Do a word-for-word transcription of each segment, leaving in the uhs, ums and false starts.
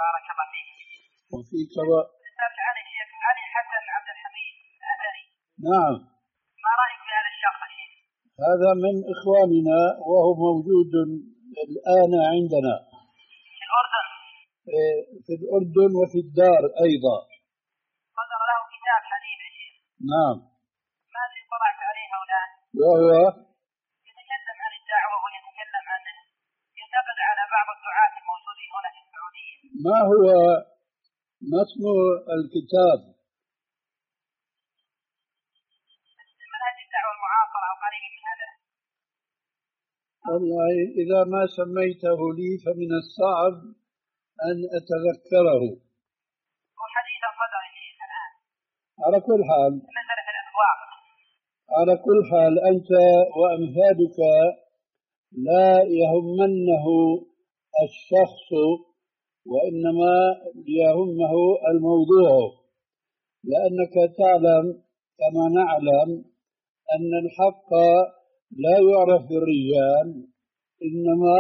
بارك الله فيك. وفيك و... سألت عن الشيخ علي حسن عبد الحميد الأثري. نعم. ما رأيك في هذا الشخص الشيخ؟ هذا من إخواننا وهو موجود الآن عندنا في الأردن. في الأردن وفي الدار أيضا. صدر له كتاب حديث الشيخ. نعم. ماذا اطلعت عليه هؤلاء؟ وهو يتكلم عن الدعوة ويتكلم عن ينتقد على بعض الدعاة الموجودين هنا في السعودية. ما هو ما اسم الكتاب؟ منهج الدعوة المعاصرة أو قريب من هذا. والله إذا ما سميته لي فمن الصعب أن أتذكره. وحديث صدر الشيخ الآن. على كل حال مسألة الأسواق. على كل حال أنت وأمثالك لا يهمنه الشخص وإنما يهمه الموضوع، لأنك تعلم كما نعلم أن الحق لا يعرف بالرجال، إنما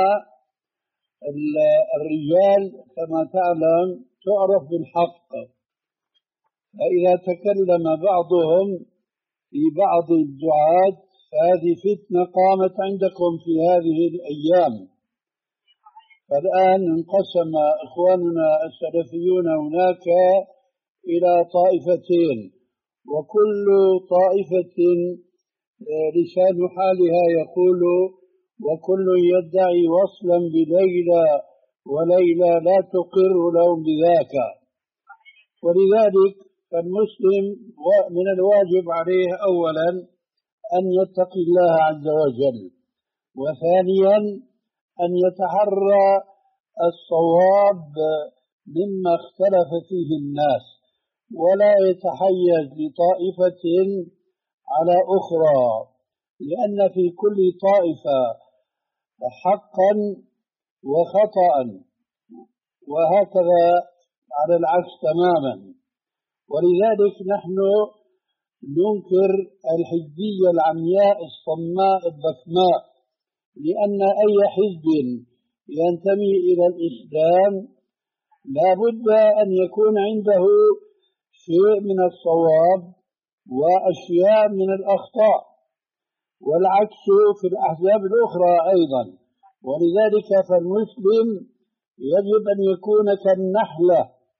الرجال كما تعلم تعرف بالحق. فإذا تكلم بعضهم في بعض الدعاة فهذه فتنة قامت عندكم في هذه الأيام. فالآن انقسم إخواننا السلفيون هناك إلى طائفتين، وكل طائفة لسان حالها يقول وكل يدعي وصلا بليلى وليلى لا تقر لهم بذاك. ولذلك فالمسلم من الواجب عليه أولا أن يتقي الله عز وجل، وثانيا أن يتحرى الصواب مما اختلف فيه الناس، ولا يتحيز لطائفة على أخرى، لأن في كل طائفة حقا وخطأ، وهكذا على العكس تماما. ولذلك نحن ننكر الحزبية العمياء الصماء البكماء، لأن أي حزب ينتمي إلى الإسلام لا بد أن يكون عنده شيء من الصواب وأشياء من الأخطاء، والعكس في الأحزاب الأخرى أيضا. ولذلك فالمسلم يجب أن يكون كالنحلة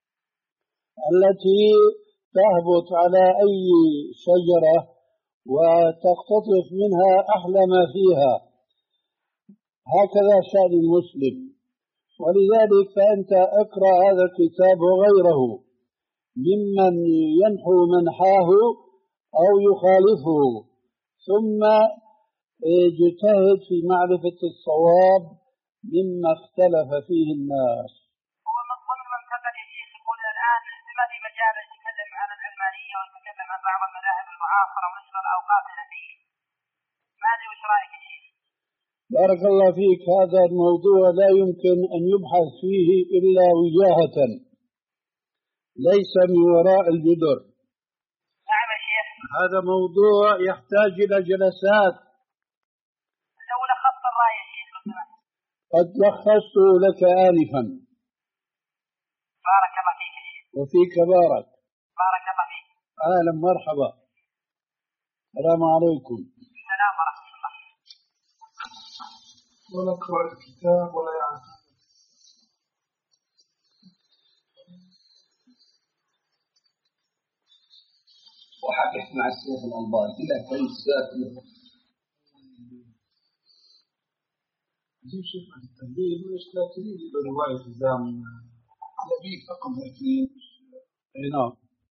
التي تهبط على أي شجرة وتقتطف منها أحلى ما فيها، هكذا شأن المسلم. ولذلك فأنت اقرأ هذا الكتاب وغيره ممن ينحو منحاه أو يخالفه، ثم اجتهد في معرفة الصواب مما اختلف فيه الناس. هو مضمون المنتقد يا شيخ يقول الآن ما في مجال يتكلم عن العلمانية ويتكلم عن بعض المذاهب المعاصرة ونشر الأوقات فيه. ماذا وش رأيك يا شيخ؟ بارك الله فيك. هذا الموضوع لا يمكن أن يبحث فيه إلا وجاهة، ليس من وراء الجدر. نعم يا شيخ. هذا موضوع يحتاج إلى جلسات. لو لخصت الرأي يا شيخ. قد لخصت لك آنفا. بارك الله فيك يا شيخ. وفيك بارك. بارك الله فيك. أهلا مرحبا. السلام عليكم. السلام ورحمة الله. ولا قرأ الكتاب ولا يعرف. وحكيت مع الشيخ الألباني إلا كم ساعة زي شيخ التنبيه ليش لا تريد رواية الزام على بيك فقط اثنين. اي نعم.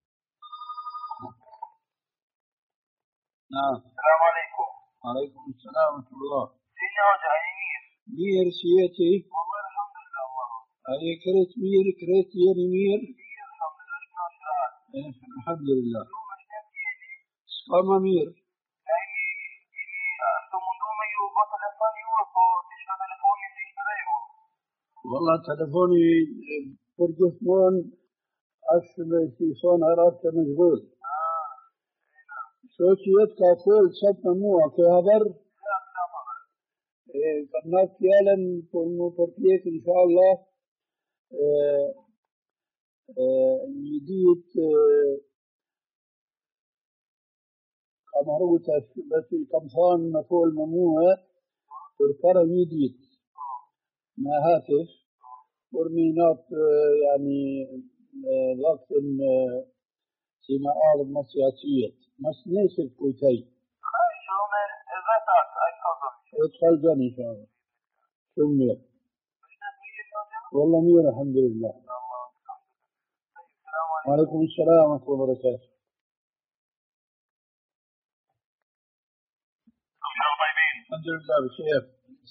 نعم. السلام عليكم. وعليكم السلام ورحمة الله. سيدنا وجه مير. مير سيتي. والله الحمد لله. الله. هاي كريت مير كريت يلي مير. مير الحمد لله. الحمد لله. سقام مير. والله تلفوني برجفون أشبه في صون عرفت مشغول. سوشيت كافول سب مموع كهبر. قناة يالن فرمو فرتيك إن شاء الله جديد كمروتة بس كمصان مفعول ممنوع تركر جديد ما هاتف ورمينات يعني وقت فيما أعرض مسياتية مسنيس الكويتي ادخل جاني إن شاء الله سمير والله مير الحمد لله. وعليكم السلام ورحمة الله وبركاته. الحمد لله بخير.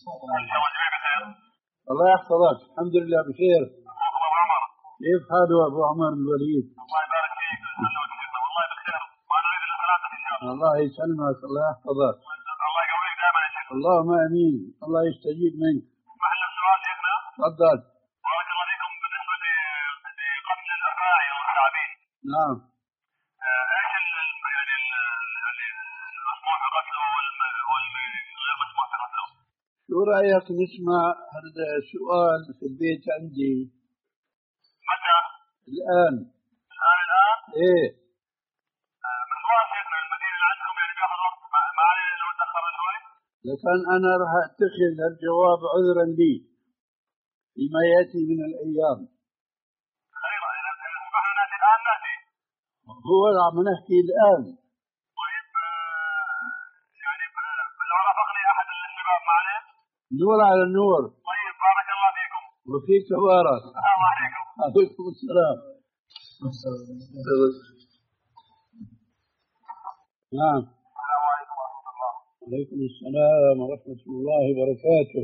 الله يحفظك. الحمد لله بخير. كيف حاله أبو عمر الوليد؟ الله يبارك فيك. والله بخير. ما نريد الثلاثة إن شاء الله. الله يسلمك. الله يحفظك. الله يقويك دائما يا شيخ. اللهم آمين. الله يستجيب منك. محل السؤال شيخنا. تفضل. بارك الله فيكم. بالنسبة لقتل الأفاعي والثعابين. نعم. ايش يعني المسموح بقتله والغير مسموح بقتله؟ شو رأيك نسمع هذا السؤال في البيت عندي؟ متى؟ الآن. الآن الآن؟ إيه. مشوار شيخنا المدينة اللي عندكم يعني بياخذ وقت ما عليه لو تأخر شوي؟ لكن أنا راح أتخذ الجواب عذرا لي فيما يأتي من الأيام. خير إذا سمح لنا نأتي الآن نأتي. هو عم نحكي الآن. طيب يعني لو رافقني أحد الشباب معنا؟ نور على النور. طيب بارك الله فيكم. وفيك بارك. السلام عليكم. عليكم السلام. نعم. السلام عليكم ورحمة الله. وعليكم السلام ورحمة الله وبركاته.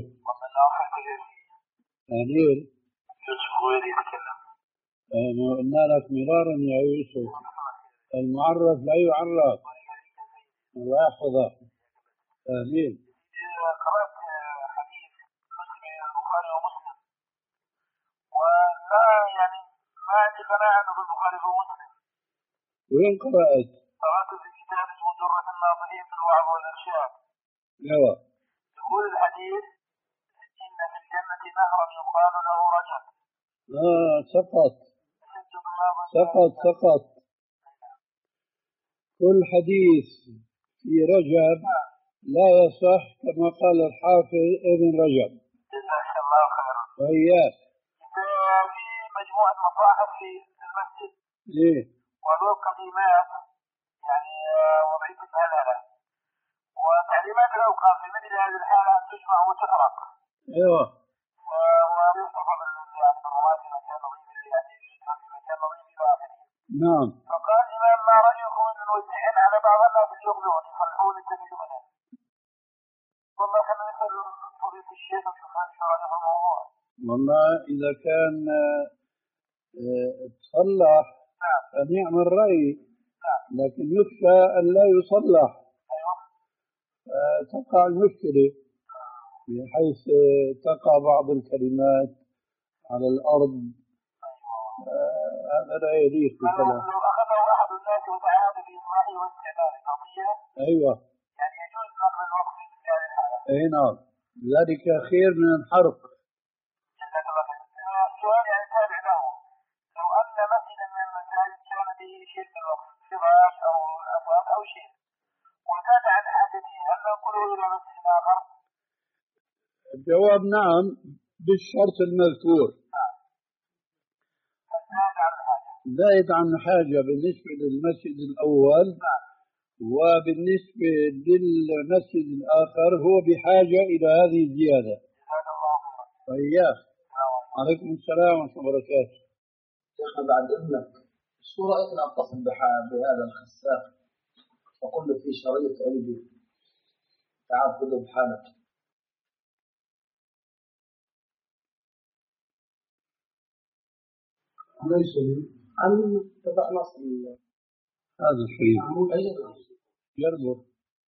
أهلين. يوسف غويري يتكلم. قلنا لك مرارا يا يوسف المعرف لا يعرف. الله يحفظك. أهلين. قرأت حديث مسلم البخاري ومسلم ولا يعني ما عندي قناعة في البخاري ومسلم. وين قرأت؟ قرأت في كتاب اسمه درة الناظرين في الوعظ والإرشاد. ايوه. يقول الحديث إن في الجنة نهرا يقال له رجب. آه سقط سقط سقط. كل حديث في رجب لا يصح كما قال الحافظ ابن رجب. جزاك الله خيرا. وإياك. في مجموعة مصاحف في المسجد. إيه. وهذول قديمات يعني وضعية الهلالة وتعليمات الأوقاف في مثل هذه الحالة أن تجمع وتفرق. أيوه. ويحتفظ يعني بالرواد في مكان نظيف يعني في مكان نظيف إلى آخره. نعم. فقال الإمام ما رأيكم أن نوزعين على بعض الناس اليوم يصلحون التلفزيون. والله خلينا نسأل فضيلة الشيخ ونشوف شو رأيه في الموضوع. والله إذا كان تصلح فنعم الرأي. لكن يخشى أن لا يصلح. تقع المشكلة بحيث تقع بعض الكلمات على الأرض. هذا لا يليق بكلام. لو أخذه أحد الناس وتعامل بإصلاحه واستعماله قضية. أيوة. يعني يجوز نقل الوقت في مثل هذه الحالة. أي نعم. ذلك خير من الحرق. السؤال يعني تابع له. لو أن مسجدا من المساجد كان به شيء من الوقت فراش أو أثاث أو شيء وزاد عن حاجته هل ننقله إلى مسجد آخر؟ الجواب نعم بالشرط المذكور. زائد عن حاجة بالنسبة للمسجد الأول. وبالنسبة للمسجد الآخر هو بحاجة إلى هذه الزيادة. وإياك. عليكم السلام ورحمة الله وبركاته. شيخنا بعد إذنك شو رأيك أن أتصل بهذا الخساف وأقول له في شريط عندي تعال خذه بحالك. ليس لي. عن تبع نصر هذا الشريط. يربط.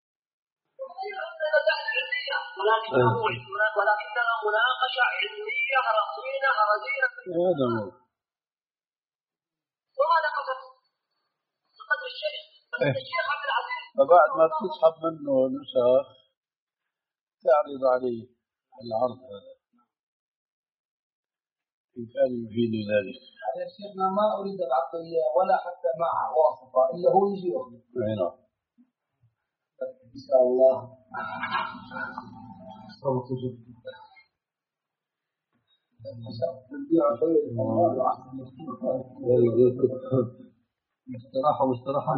ولكنها مناقشة علمية رصينة رزينة. هذا هو. وهذا قصد قصد الشيخ. الشيخ عبد العزيز. فبعد ما تسحب منه نسخ تعرض عليه العرض هذا. إن كان يفيد ذلك. يعني يا شيخنا ما أريد أبعث له إياه ولا حتى مع واسطة إلا هو يجي يأخذ. أي نعم. إن شاء الله. صوت جد. مستراحة مستراحة.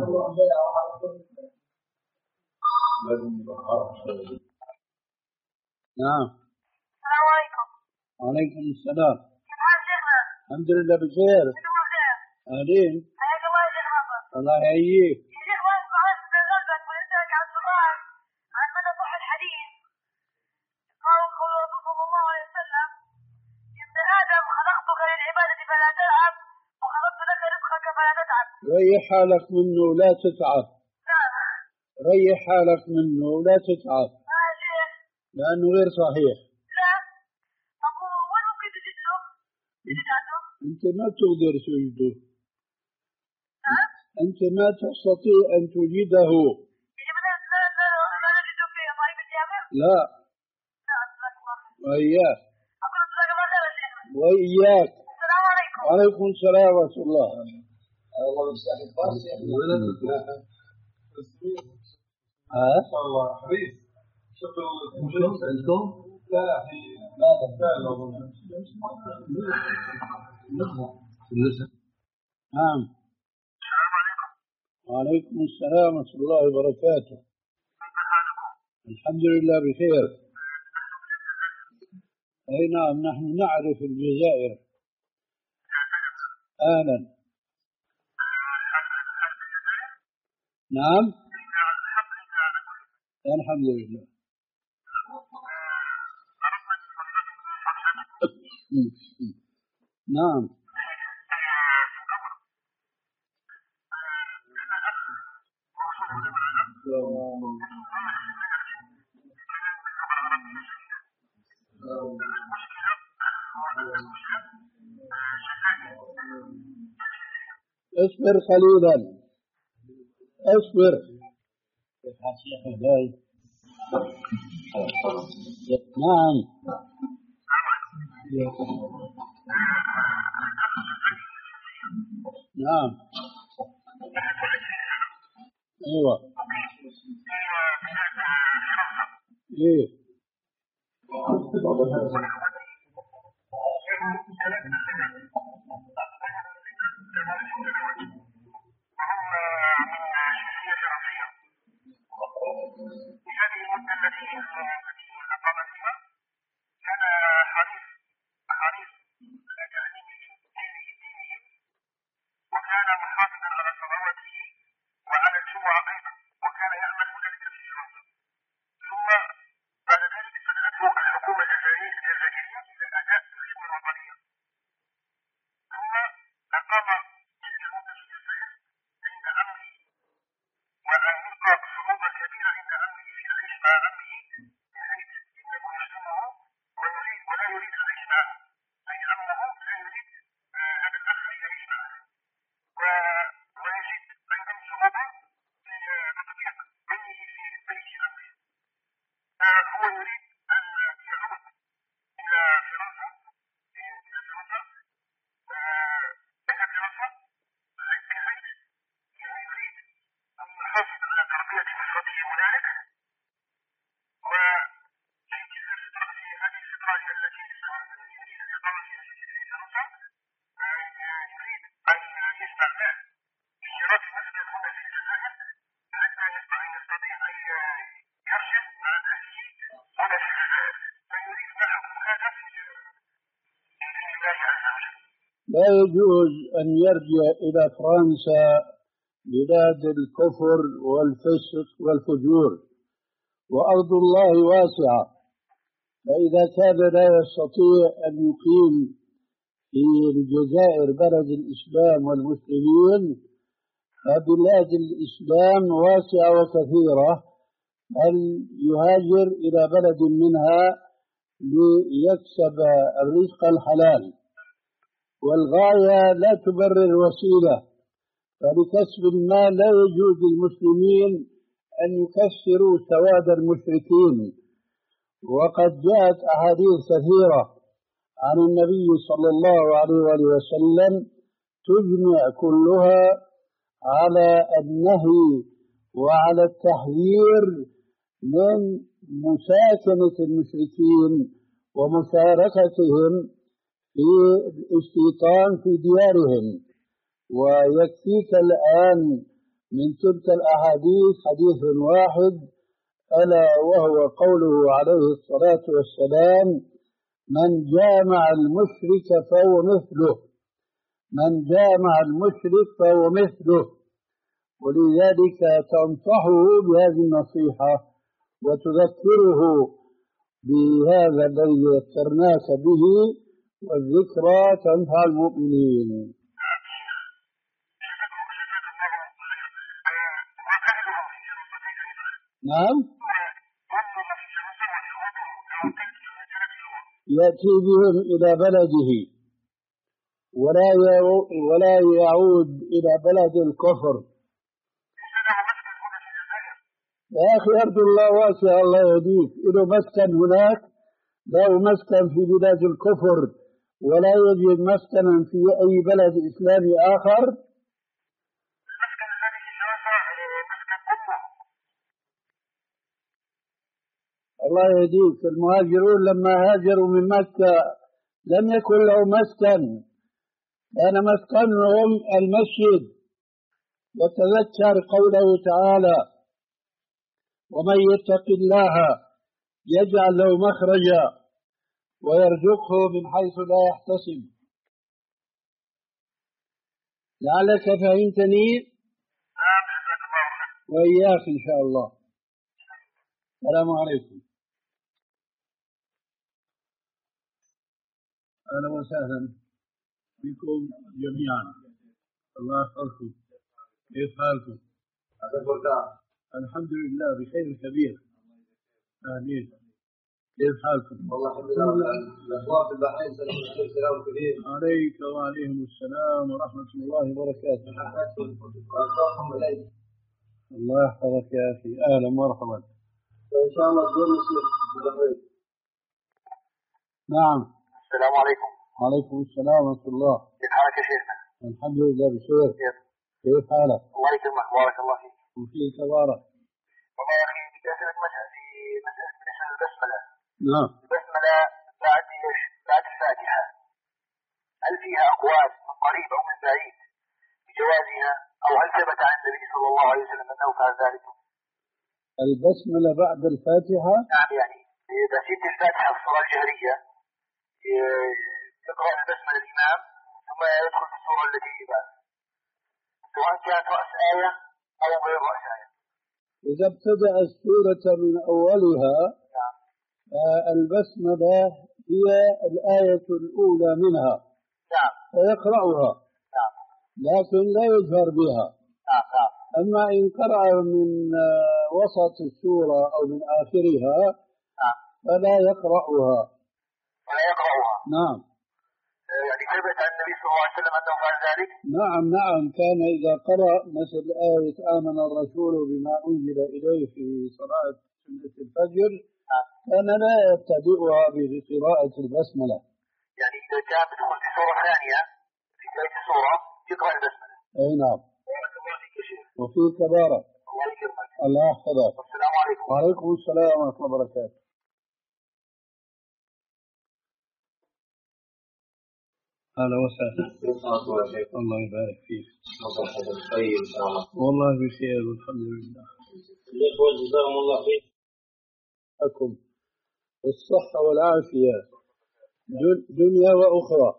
نعم. السلام عليكم. وعليكم السلام. كيف حال شيخنا؟ الحمد لله بخير. انتم بخير؟ أهلين. حياك الله يا شيخ ناصر. الله يحييك. يا شيخ ما سمعت من قلبك ونسألك عن سؤال عن مدى صح الحديث. قال قول الرسول صلى الله عليه وسلم: يا ابن آدم خلقتك للعبادة فلا تلعب وخلقت لك رزقك فلا تتعب. ريح حالك منه ولا تتعب. نعم. ريح حالك منه ولا تتعب. لا يا شيخ. لأنه غير صحيح. لا. أقول وين ممكن تجد له؟ تجد عنده؟ أنت ما تقدر توجده. نعم. أنت ما تستطيع أن توجده. يعني مثلا لا لا لا نجده في ضعيف الجامع؟ لا. نعم. جزاك الله خير. وإياك. أقول جزاك الله خير يا شيخ. وإياك. السلام عليكم. وعليكم السلام ورحمة الله. الله يسعدك الفرس يا ها؟ إن شاء الله حريص. شكرا عندكم؟ لا في ماذا؟ لا لا نعم. وعليكم السلام ورحمة الله وبركاته. الحمد لله بخير. أي نعم، نحن نعرف الجزائر. أهلا. نعم. الحمد لله. نعم. اصبر قليلا. اصبر. نعم. نعم. ايوه. ايه. لا يجوز أن يرجع إلى فرنسا بلاد الكفر والفسق والفجور، وأرض الله واسعة. فإذا كان لا يستطيع أن يقيم في الجزائر بلد الإسلام والمسلمين، فبلاد الإسلام واسعة وكثيرة، بل يهاجر إلى بلد منها ليكسب الرزق الحلال. والغاية لا تبرر الوسيلة، فلكسب المال لا يجوز للمسلمين أن يكسروا سواد المشركين. وقد جاءت أحاديث كثيرة عن النبي صلى الله عليه وآله وسلم تجمع كلها على النهي وعلى التحذير من مساكنة المشركين ومشاركتهم في الاستيطان في ديارهم. ويكفيك الآن من تلك الأحاديث حديث واحد، ألا وهو قوله عليه الصلاة والسلام: من جامع المشرك فهو مثله، من جامع المشرك فهو مثله. ولذلك تنصحه بهذه النصيحة وتذكره بهذا الذي ذكرناك به، والذكرى تنفع المؤمنين. نعم، يأتي بهم إلى بلده ولا ولا يعود إلى بلد الكفر. يا أخي أرجو الله واسع، الله يهديك. له مسكن هناك، له مسكن في بلاد الكفر، ولا يجد مسكنا في أي بلد إسلامي آخر. الله يهديك. المهاجرون لما هاجروا من مكة لم يكن له مسكن، كان مسكنهم المسجد. وتذكر قوله تعالى: ومن يتق الله يجعل له مخرجا ويرزقه من حيث لا يحتسب. لعلك فهمتني وإياك إن شاء الله. السلام عليكم. أهلا وسهلا بكم جميعا. الله يحفظكم. كيف حالكم؟ الحمد لله بخير كبير. آمين. كيف حالكم؟ والله الحمد لله. الأخوان في البحرين سلام كبير عليك وعليهم السلام ورحمة الله وبركاته. الله يحفظك يا أخي. أهلا مرحبا. وإن شاء الله تكون مسلم في البحرين. نعم. السلام عليكم. وعليكم السلام ورحمة الله. كيف حالك يا شيخنا؟ الحمد لله بخير. كيف حالك؟ الله يكرمك، بارك الله فيك. وفيك تبارك. والله يا أخي بدي أسألك مسألة في مسألة بالنسبة للبسملة. نعم. البسملة بعد ايش؟ بعد الفاتحة، هل فيها أقوال من قريب أو من بعيد بجوازها، أو هل ثبت عن النبي صلى الله عليه وسلم أنه فعل ذلك؟ البسملة بعد الفاتحة؟ نعم، يعني إذا نسيت الفاتحة في الصلاة الجهرية يقرأ البسملة الإمام ثم يدخل في السورة التي بعد، سواء كانت رأس آية أو غير رأس آية. إذا ابتدأ السورة من أولها نعم. آه البسملة هي الآية الأولى منها. نعم. فيقرأها. نعم. لكن لا يجهر بها. نعم. نعم. أما إن قرأ من آه وسط السورة أو من آخرها نعم. فلا يقرأها. ولا يقرأها. نعم. يعني ثبت عن النبي صلى الله عليه وسلم أنه فعل ذلك؟ نعم نعم، كان إذا قرأ مثل آية آمن الرسول بما أنزل إليه في صلاة سنة الفجر كان لا يبتدئها بقراءة البسملة. يعني إذا كان بدخل في سورة ثانية في بداية السورة يقرأ البسملة. أي نعم. بارك الله فيك يا شيخ. وفيك بارك. الله يكرمك. الله يحفظك. السلام عليكم. وعليكم السلام ورحمة الله وبركاته. أهلا وسهلا. الله يبارك فيك. والله بخير والحمد لله. الإخوة جزاهم الله خير. لكم الصحة والعافية دنيا وأخرى.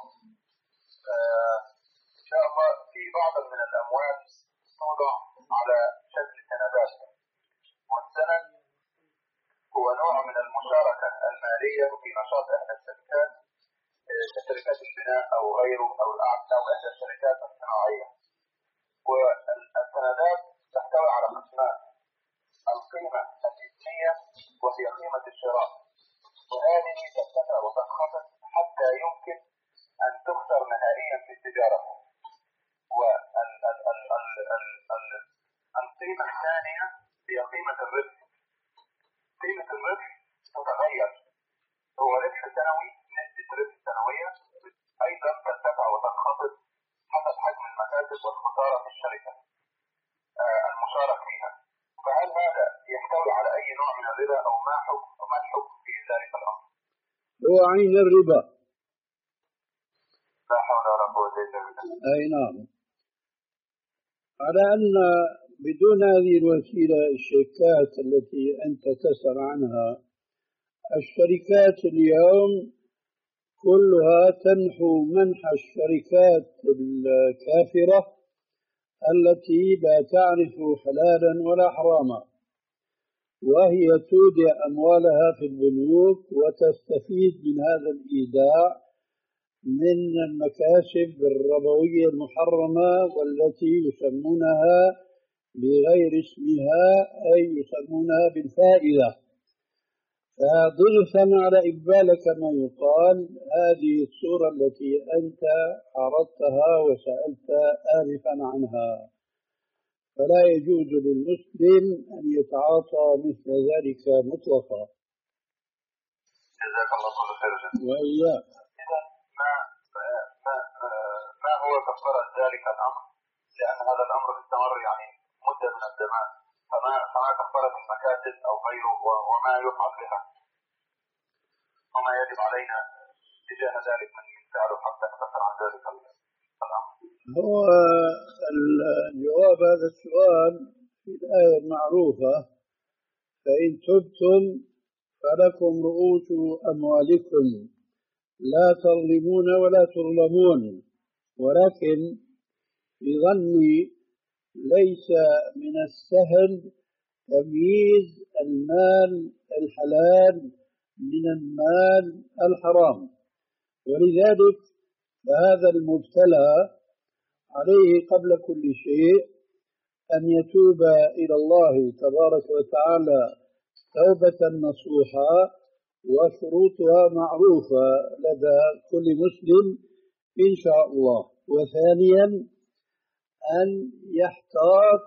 إن شاء الله في بعض من الأموال توضع على شكل سندات، والسند هو نوع من المشاركة المالية في نشاط إحدى الشركات كشركات البناء أو غيره أو الأعمال أو إحدى الشركات الصناعية. والسندات تحتوي على قسمان: القيمة الإثنية وهي قيمة الشراء، وهذه ترتفع وتنخفض حتى يمكن أن تخسر نهائيا في التجارة. والقيمة الثانية هي قيمة الربح. قيمة الربح تتغير، هو ربح سنوي نسبة المصاريف السنوية أيضا ترتفع وتنخفض حسب حجم المكاسب والخسارة في الشركة آه المشارك فيها. فهل هذا يحتوي على أي نوع من الربا أو ما حكم أو ما الحكم في ذلك الأمر؟ هو عين الربا. لا حول ولا قوة إلا بالله. أي نعم. على أن بدون هذه الوسيلة الشركات التي أنت تسأل عنها، الشركات اليوم كلها تنحو منح الشركات الكافرة التي لا تعرف حلالا ولا حراما، وهي تودع أموالها في البنوك وتستفيد من هذا الإيداع من المكاسب الربوية المحرمة والتي يسمونها بغير اسمها، أي يسمونها بالفائدة. فضيفا على إقبالك ما يقال، هذه الصورة التي أنت عرضتها وسألت آنفا عنها، فلا يجوز للمسلم أن يتعاطى مثل ذلك مطلقا. جزاك الله كل خير. وإياك. إذا ما ما ما هو كفارة ذلك الأمر؟ لأن هذا الأمر استمر يعني مدة من الزمان، فما فما كفارة المكاسب أو غيره وما يفعل بها وما يجب علينا تجاه ذلك من فعله حتى نكفر عن ذلك الأمر؟ هو الجواب هذا السؤال في الآية المعروفة: فإن تبتم فلكم رؤوس أموالكم لا تظلمون ولا تظلمون. ولكن في ظني ليس من السهل تمييز المال الحلال من المال الحرام، ولذلك فهذا المبتلى عليه قبل كل شيء أن يتوب إلى الله تبارك وتعالى توبة نصوحة، وشروطها معروفة لدى كل مسلم إن شاء الله. وثانيا أن يحتاط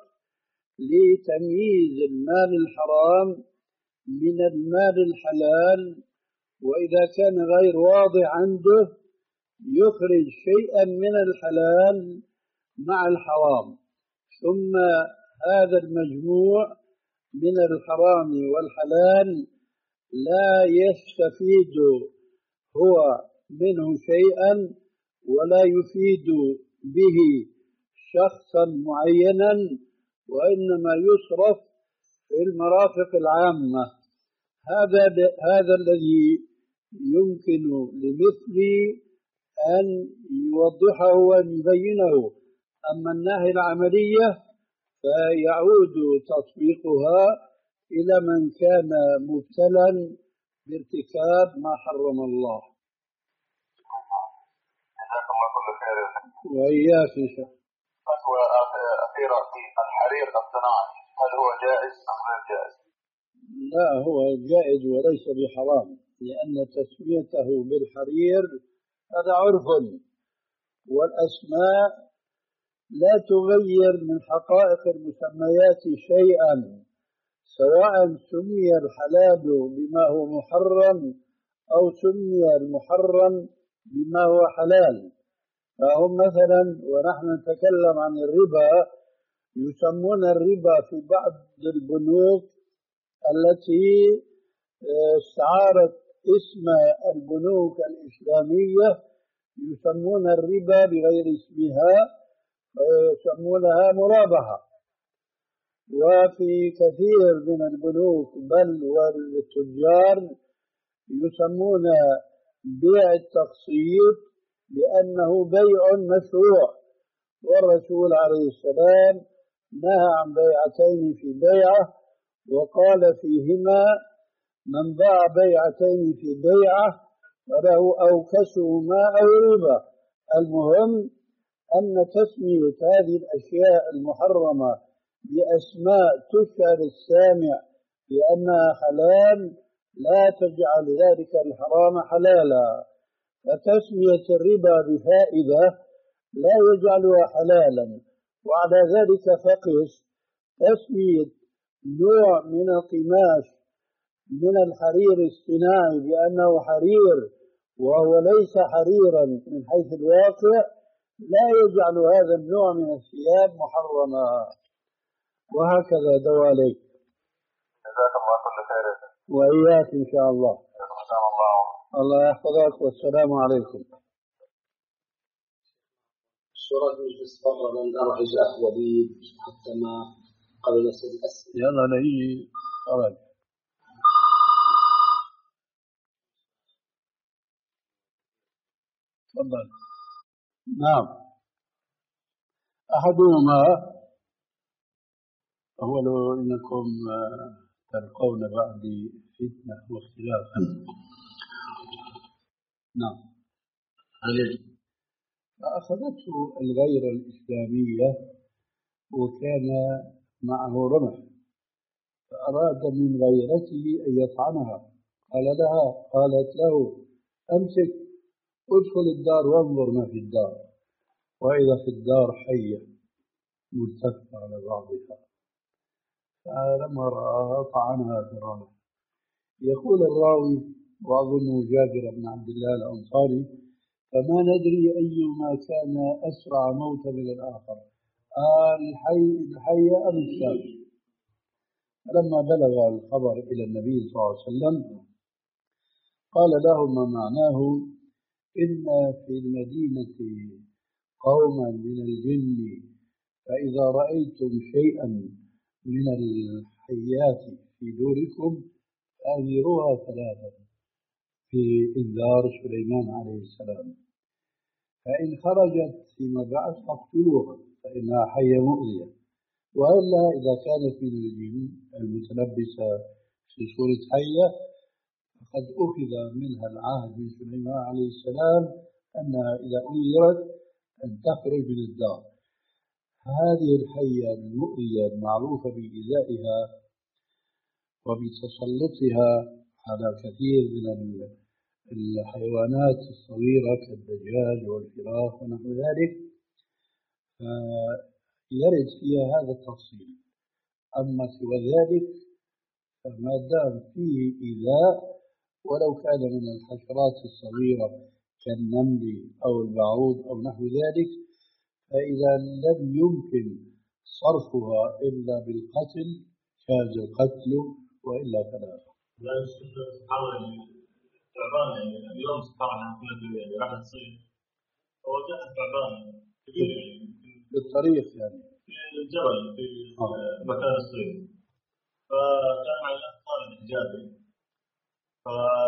لتمييز المال الحرام من المال الحلال، وإذا كان غير واضح عنده يخرج شيئا من الحلال مع الحرام، ثم هذا المجموع من الحرام والحلال لا يستفيد هو منه شيئا ولا يفيد به شخصا معينا، وإنما يصرف في المرافق العامة. هذا هذا الذي يمكن لمثلي أن يوضحه وأن يبينه. أما الناحية العملية فيعود تطبيقها إلى من كان مبتلا بارتكاب ما حرم الله. جزاك الله كل خير. وإياك إن شاء الله. فتوى أخيرة في الحرير الصناعي، هل هو جائز أم غير جائز؟ لا، هو جائز وليس بحرام، لأن تسميته بالحرير هذا عرف، والأسماء لا تغير من حقائق المسميات شيئا، سواء سمي الحلال بما هو محرم أو سمي المحرم بما هو حلال. فهم مثلا ونحن نتكلم عن الربا يسمون الربا في بعض البنوك التي استعارت اسم البنوك الإسلامية يسمون الربا بغير اسمها ويسمونها مرابحة. وفي كثير من البنوك بل والتجار يسمون بيع التقسيط بأنه بيع مشروع، والرسول عليه السلام نهى عن بيعتين في بيعة، وقال فيهما: من باع بيعتين في بيعة فله أوكسهما أو ربا. المهم أن تسمية هذه الأشياء المحرمة بأسماء تشعر السامع بأنها حلال لا تجعل ذلك الحرام حلالا، فتسمية الربا بفائدة لا يجعلها حلالا. وعلى ذلك فقس تسمية نوع من القماش من الحرير الصناعي بأنه حرير وهو ليس حريرا من حيث الواقع لا يجعل هذا النوع من الثياب محرما. وهكذا دواليك. جزاك الله كل خير. وإياك إن شاء الله. إن شاء الله. الله يحفظك والسلام عليكم. الشورى مجلس بره من أرعج أخوذيب حتى ما قبل نسأل الأسئلة. يلا لي خرج. تفضل. نعم. أحدهما هو لو إنكم تلقون بعدي فتنة واختلافا. نعم. فأخذته الغيرة الإسلامية وكان معه رمح، فأراد من غيرته أن يطعنها، قال لها قالت له أمسك، ادخل الدار وانظر ما في الدار، وإذا في الدار حية ملتفة على بعضها، فلما رآها طعنها في الرمح. يقول الراوي وأظنه جابر بن عبد الله الأنصاري: فما ندري أيما كان أسرع موتا من الآخر، الحي الحي أم الشاب. فلما بلغ الخبر إلى النبي صلى الله عليه وسلم قال لهم ما معناه: إن في المدينة قوما من الجن، فإذا رأيتم شيئا من الحيات في دوركم فأمروها ثلاثة في إنذار سليمان عليه السلام، فإن خرجت فيما بعد فاقتلوها فإنها حية مؤذية، وإلا إذا كانت من الجن المتلبسة في صورة حية فقد أخذ منها العهد من سليمان عليه السلام أنها إذا أنذرت أن تخرج من الدار. هذه الحية المؤذية المعروفة بإيذائها وبتسلطها على كثير من الحيوانات الصغيرة كالدجاج والفراخ ونحو ذلك، يرد فيها هذا التفصيل. أما سوى ذلك فما دام فيه إيذاء ولو كان من الحشرات الصغيرة كالنمل أو البعوض أو نحو ذلك، فإذا لم يمكن صرفها إلا بالقتل جاز القتل، وإلا فلا. لا سبحان الله تعبان يعني اليوم سبحان الله كنا يعني راح تصير هو جاء تعبان كبير يعني بالطريق يعني في الجبل في آه. مكان الصيد، فكان مع الأخ خالد الحجابي، ف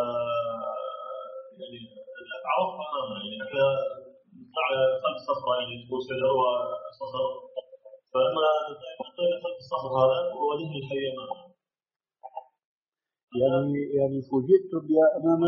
يعني عرف أمامنا يعني إحنا نطلع خلف الصخرة يعني تكون شجرة صخر، فلما نطلع خلف الصخر هذا ووجدنا الحية معنا. يعني يعني فوجئت بها أمام